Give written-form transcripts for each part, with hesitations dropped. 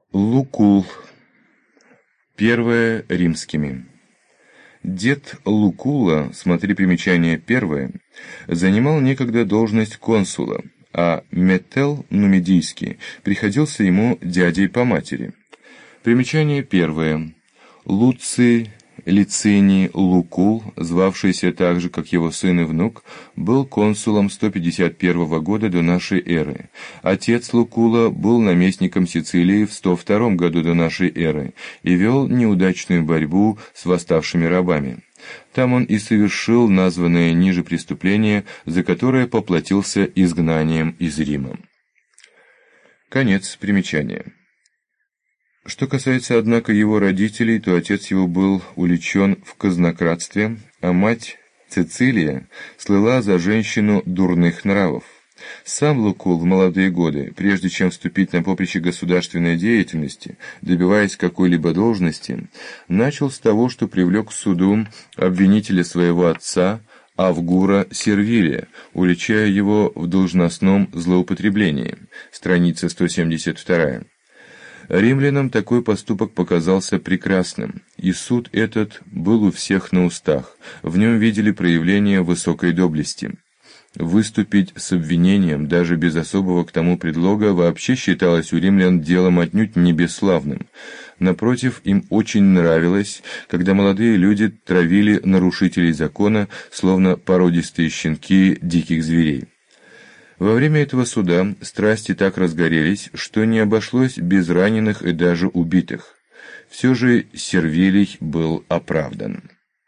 Лукул. Первое римскими. Дед Лукула, смотри примечание первое, занимал некогда должность консула, а Метел Нумидийский приходился ему дядей по матери. Примечание первое. Луций Лициний Лукул, звавшийся так же, как его сын и внук, был консулом 151 года до нашей эры. Отец Лукула был наместником Сицилии в 102 году до нашей эры и вел неудачную борьбу с восставшими рабами. Там он и совершил названное ниже преступление, за которое поплатился изгнанием из Рима. Конец примечания. Что касается, однако, его родителей, то отец его был уличен в казнократстве, а мать Цицилия слыла за женщину дурных нравов. Сам Лукул в молодые годы, прежде чем вступить на поприще государственной деятельности, добиваясь какой-либо должности, начал с того, что привлек к суду обвинителя своего отца Авгура Сервилия, уличая его в должностном злоупотреблении. Страница 172. Римлянам такой поступок показался прекрасным, и суд этот был у всех на устах, в нем видели проявление высокой доблести. Выступить с обвинением, даже без особого к тому предлога, вообще считалось у римлян делом отнюдь не бесславным. Напротив, им очень нравилось, когда молодые люди травили нарушителей закона, словно породистые щенки диких зверей. Во время этого суда страсти так разгорелись, что не обошлось без раненых и даже убитых. Все же Сервилий был оправдан.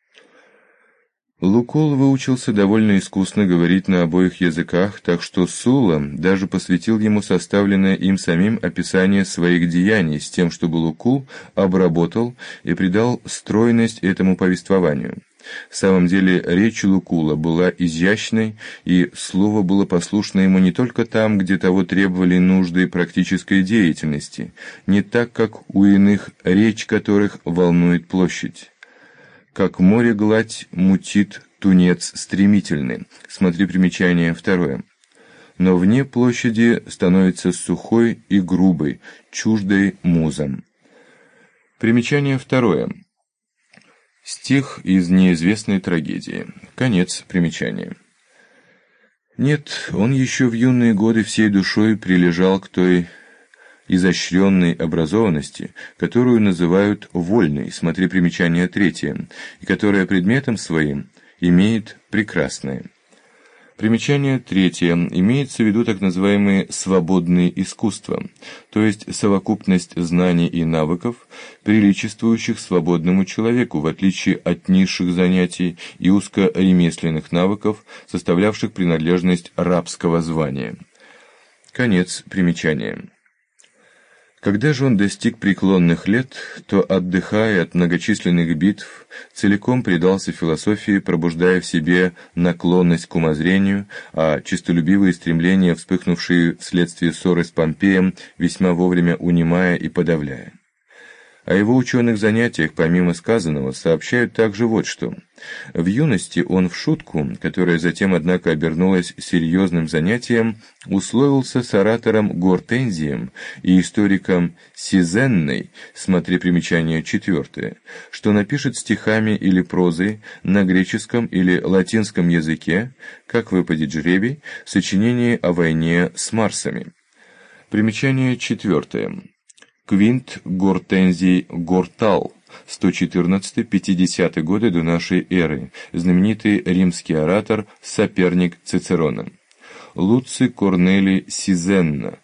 Лукул выучился довольно искусно говорить на обоих языках, так что Сула даже посвятил ему составленное им самим описание своих деяний с тем, чтобы Лукул обработал и придал стройность этому повествованию. В самом деле речь Лукула была изящной, и слово было послушно ему не только там, где того требовали нужды практической деятельности, не так, как у иных, речь которых волнует площадь. Как море гладь мутит тунец стремительный. Смотри примечание второе. Но вне площади становится сухой и грубой, чуждой музам. Примечание второе. Стих из неизвестной трагедии. Конец примечания. Нет, он еще в юные годы всей душой прилежал к той изощренной образованности, которую называют вольной, смотри примечание третье, и которая предметом своим имеет прекрасное. Примечание третье. Имеется в виду так называемые свободные искусства, то есть совокупность знаний и навыков, приличествующих свободному человеку, в отличие от низших занятий и узкоремесленных навыков, составлявших принадлежность рабского звания. Конец примечания. Когда же он достиг преклонных лет, то, отдыхая от многочисленных битв, целиком предался философии, пробуждая в себе наклонность к умозрению, а честолюбивые стремления, вспыхнувшие вследствие ссоры с Помпеем, весьма вовремя унимая и подавляя. О его ученых занятиях, помимо сказанного, сообщают также вот что. В юности он в шутку, которая затем, однако, обернулась серьезным занятием, условился с оратором Гортензием и историком Сизенной, смотри примечание четвертое, что напишет стихами или прозой на греческом или латинском языке, как выпадет жребий, сочинение о войне с Марсами. Примечание четвертое. Квинт Гортензий Гортал, 114-50 годы до нашей эры, знаменитый римский оратор, соперник Цицерона. Луций Корнелий Сизенна,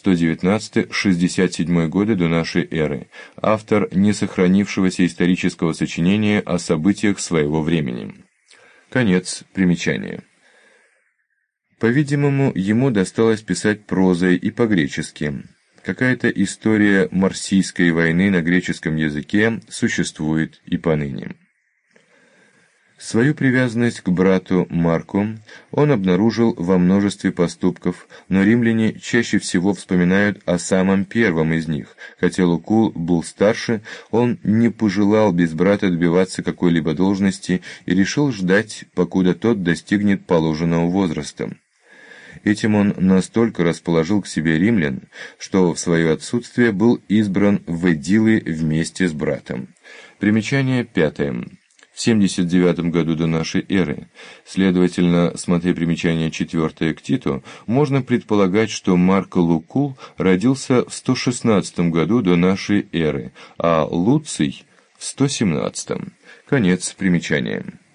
119-67 годы до нашей эры, автор несохранившегося исторического сочинения о событиях своего времени. Конец примечания. По-видимому, ему досталось писать прозой и по-гречески. Какая-то история Марсийской войны на греческом языке существует и поныне. Свою привязанность к брату Марку он обнаружил во множестве поступков, но римляне чаще всего вспоминают о самом первом из них. Хотя Лукул был старше, он не пожелал без брата добиваться какой-либо должности и решил ждать, покуда тот достигнет положенного возраста. Этим он настолько расположил к себе римлян, что в свое отсутствие был избран в эдилы вместе с братом. Примечание 5. В 79 году до нашей эры, следовательно, смотри примечание 4 к Титу, можно предполагать, что Марк Лукул родился в 116 году до нашей эры, а Луций в 117. Конец примечания.